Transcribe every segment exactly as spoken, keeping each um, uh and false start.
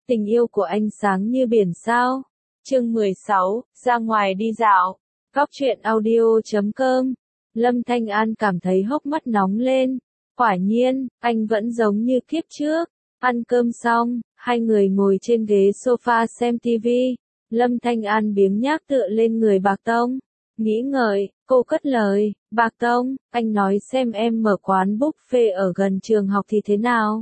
Tình yêu của anh sáng như biển sao. Chương mười sáu, ra ngoài đi dạo. Góc truyện audio chấm com. Lâm Thanh An cảm thấy hốc mắt nóng lên. Quả nhiên, anh vẫn giống như kiếp trước. Ăn cơm xong, hai người ngồi trên ghế sofa xem tivi. Lâm Thanh An biếng nhác tựa lên người Bạc Tông. Nghĩ ngợi, cô cất lời, Bạc Tông, anh nói xem em mở quán buffet ở gần trường học thì thế nào?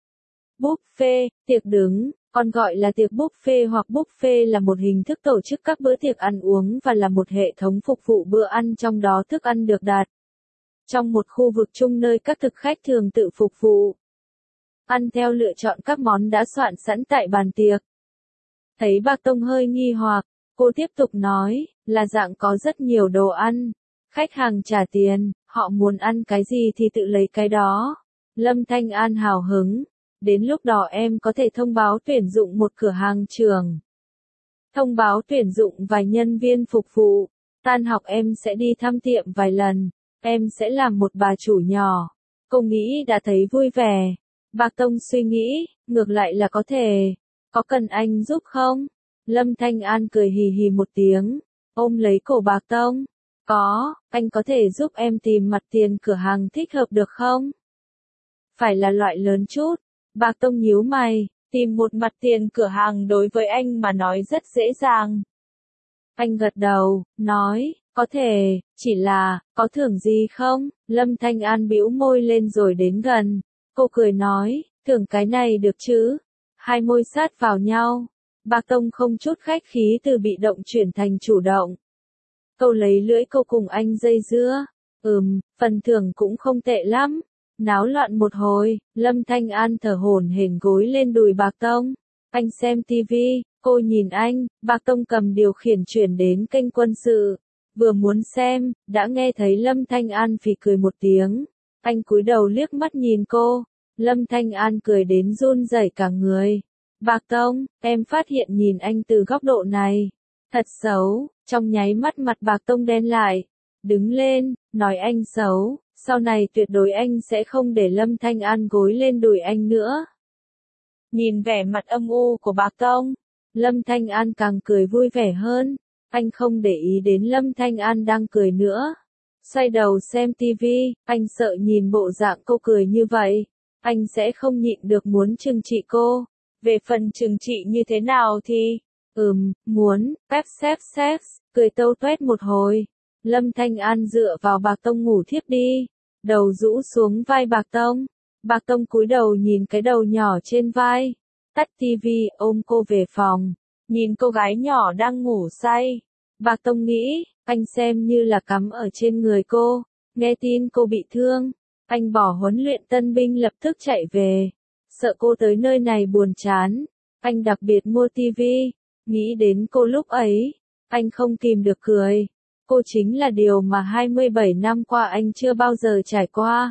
Buffet, tiệc đứng, còn gọi là tiệc buffet hoặc buffet là một hình thức tổ chức các bữa tiệc ăn uống và là một hệ thống phục vụ bữa ăn trong đó thức ăn được đặt trong một khu vực chung nơi các thực khách thường tự phục vụ. Ăn theo lựa chọn các món đã soạn sẵn tại bàn tiệc. Thấy Bạc Tông hơi nghi hoặc, cô tiếp tục nói, là dạng có rất nhiều đồ ăn. Khách hàng trả tiền, họ muốn ăn cái gì thì tự lấy cái đó. Lâm Thanh An hào hứng. Đến lúc đó em có thể thông báo tuyển dụng một cửa hàng trường. Thông báo tuyển dụng vài nhân viên phục vụ. Tan học em sẽ đi thăm tiệm vài lần. Em sẽ làm một bà chủ nhỏ. Cô nghĩ đã thấy vui vẻ. Bạc Tông suy nghĩ, ngược lại là có thể. Có cần anh giúp không? Lâm Thanh An cười hì hì một tiếng, ôm lấy cổ Bạc Tông. Có, anh có thể giúp em tìm mặt tiền cửa hàng thích hợp được không? Phải là loại lớn chút. Bạc Tông nhíu mày, tìm một mặt tiền cửa hàng đối với anh mà nói rất dễ dàng. Anh gật đầu, nói, có thể, chỉ là, có thưởng gì không? Lâm Thanh An bĩu môi lên rồi đến gần. Cô cười nói, thưởng cái này được chứ? Hai môi sát vào nhau. Bạc Tông không chút khách khí từ bị động chuyển thành chủ động. Câu lấy lưỡi câu cùng anh dây dưa. Ừm, phần thưởng cũng không tệ lắm. Náo loạn một hồi, Lâm Thanh An thở hổn hển gối lên đùi Bạc Tông. Anh xem tivi, cô nhìn anh, Bạc Tông cầm điều khiển chuyển đến kênh quân sự. Vừa muốn xem, đã nghe thấy Lâm Thanh An phì cười một tiếng. Anh cúi đầu liếc mắt nhìn cô. Lâm Thanh An cười đến run rẩy cả người. Bạc Tông, em phát hiện nhìn anh từ góc độ này. Thật xấu, trong nháy mắt mặt Bạc Tông đen lại. Đứng lên, nói anh xấu, sau này tuyệt đối anh sẽ không để Lâm Thanh An gối lên đùi anh nữa. Nhìn vẻ mặt âm u của Bạc Tông, Lâm Thanh An càng cười vui vẻ hơn. Anh không để ý đến Lâm Thanh An đang cười nữa. Xoay đầu xem tivi, anh sợ nhìn bộ dạng cô cười như vậy. Anh sẽ không nhịn được muốn trừng trị cô. Về phần trừng trị như thế nào thì, ừm, muốn, pep xếp sex, cười tâu tuét một hồi. Lâm Thanh An dựa vào Bạc Tông ngủ thiếp đi, đầu rũ xuống vai Bạc Tông. Bạc Tông cúi đầu nhìn cái đầu nhỏ trên vai, tắt tivi, ôm cô về phòng, nhìn cô gái nhỏ đang ngủ say. Bạc Tông nghĩ, anh xem như là cắm ở trên người cô, nghe tin cô bị thương, anh bỏ huấn luyện tân binh lập tức chạy về. Sợ cô tới nơi này buồn chán, anh đặc biệt mua tivi, nghĩ đến cô lúc ấy, anh không kìm được cười. Cô chính là điều mà hai mươi bảy năm qua anh chưa bao giờ trải qua.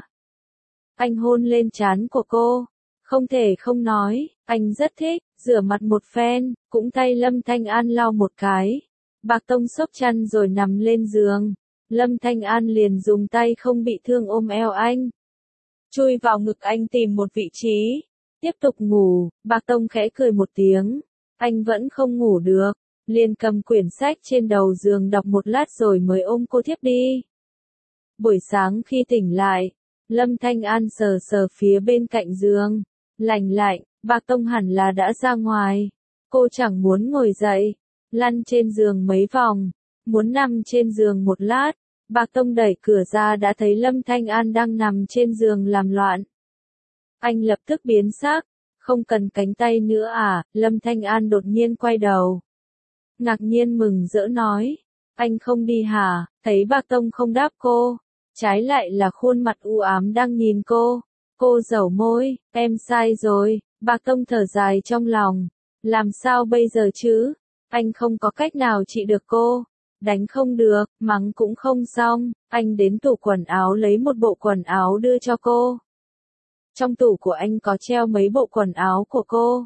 Anh hôn lên trán của cô, không thể không nói, anh rất thích, rửa mặt một phen, cũng tay Lâm Thanh An lau một cái. Bạc Tông xốc chăn rồi nằm lên giường, Lâm Thanh An liền dùng tay không bị thương ôm eo anh. Chui vào ngực anh tìm một vị trí. Tiếp tục ngủ, Bạc Tông khẽ cười một tiếng. Anh vẫn không ngủ được, liền cầm quyển sách trên đầu giường đọc một lát rồi mới ôm cô thiếp đi. Buổi sáng khi tỉnh lại, Lâm Thanh An sờ sờ phía bên cạnh giường. Lạnh lạnh, Bạc Tông hẳn là đã ra ngoài. Cô chẳng muốn ngồi dậy, lăn trên giường mấy vòng, muốn nằm trên giường một lát. Bạc Tông đẩy cửa ra đã thấy Lâm Thanh An đang nằm trên giường làm loạn. Anh lập tức biến sắc, không cần cánh tay nữa à? Lâm Thanh An đột nhiên quay đầu. Ngạc nhiên mừng rỡ nói, anh không đi hả? Thấy Bạc Tông không đáp cô, trái lại là khuôn mặt u ám đang nhìn cô. Cô dẩu môi, em sai rồi. Bạc Tông thở dài trong lòng, làm sao bây giờ chứ? Anh không có cách nào trị được cô. Đánh không được, mắng cũng không xong, anh đến tủ quần áo lấy một bộ quần áo đưa cho cô. Trong tủ của anh có treo mấy bộ quần áo của cô.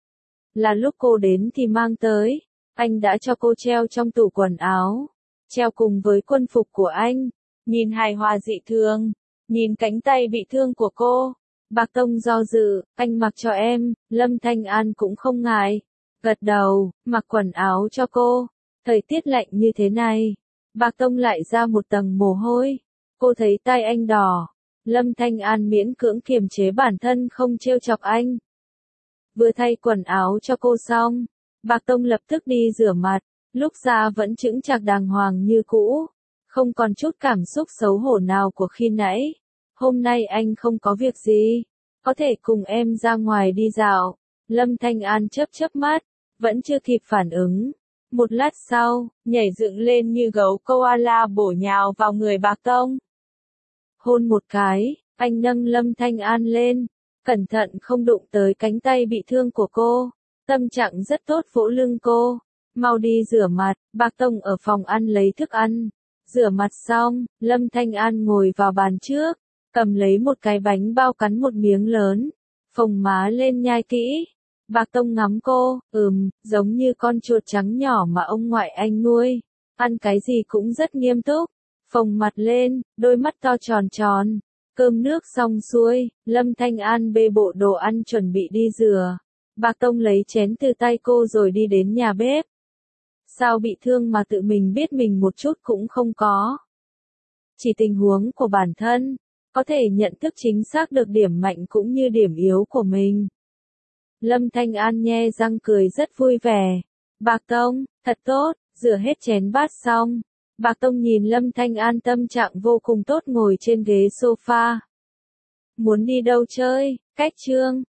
Là lúc cô đến thì mang tới, anh đã cho cô treo trong tủ quần áo, treo cùng với quân phục của anh. Nhìn hài hòa dị thường, nhìn cánh tay bị thương của cô, Bạc Tông do dự, anh mặc cho em, Lâm Thanh An cũng không ngại. Gật đầu, mặc quần áo cho cô. Thời tiết lạnh như thế này. Bạc Tông lại ra một tầng mồ hôi. Cô thấy tay anh đỏ. Lâm Thanh An miễn cưỡng kiềm chế bản thân không trêu chọc anh. Vừa thay quần áo cho cô xong, Bạc Tông lập tức đi rửa mặt. Lúc ra vẫn chững chạc đàng hoàng như cũ. Không còn chút cảm xúc xấu hổ nào của khi nãy. Hôm nay anh không có việc gì. Có thể cùng em ra ngoài đi dạo. Lâm Thanh An chớp chớp mắt. Vẫn chưa kịp phản ứng. Một lát sau, nhảy dựng lên như gấu koala bổ nhào vào người Bạc Tông. Hôn một cái, anh nâng Lâm Thanh An lên. Cẩn thận không đụng tới cánh tay bị thương của cô. Tâm trạng rất tốt vỗ lưng cô. Mau đi rửa mặt, Bạc Tông ở phòng ăn lấy thức ăn. Rửa mặt xong, Lâm Thanh An ngồi vào bàn trước. Cầm lấy một cái bánh bao cắn một miếng lớn. Phồng má lên nhai kỹ. Bạc Tông ngắm cô, ừm, giống như con chuột trắng nhỏ mà ông ngoại anh nuôi. Ăn cái gì cũng rất nghiêm túc. Phồng mặt lên, đôi mắt to tròn tròn. Cơm nước xong xuôi, Lâm Thanh An bê bộ đồ ăn chuẩn bị đi rửa. Bạc Tông lấy chén từ tay cô rồi đi đến nhà bếp. Sao bị thương mà tự mình biết mình một chút cũng không có. Chỉ tình huống của bản thân, có thể nhận thức chính xác được điểm mạnh cũng như điểm yếu của mình. Lâm Thanh An nhe răng cười rất vui vẻ. Bạc Tông, thật tốt, rửa hết chén bát xong. Bạc Tông nhìn Lâm Thanh An tâm trạng vô cùng tốt ngồi trên ghế sofa. Muốn đi đâu chơi, cách trương.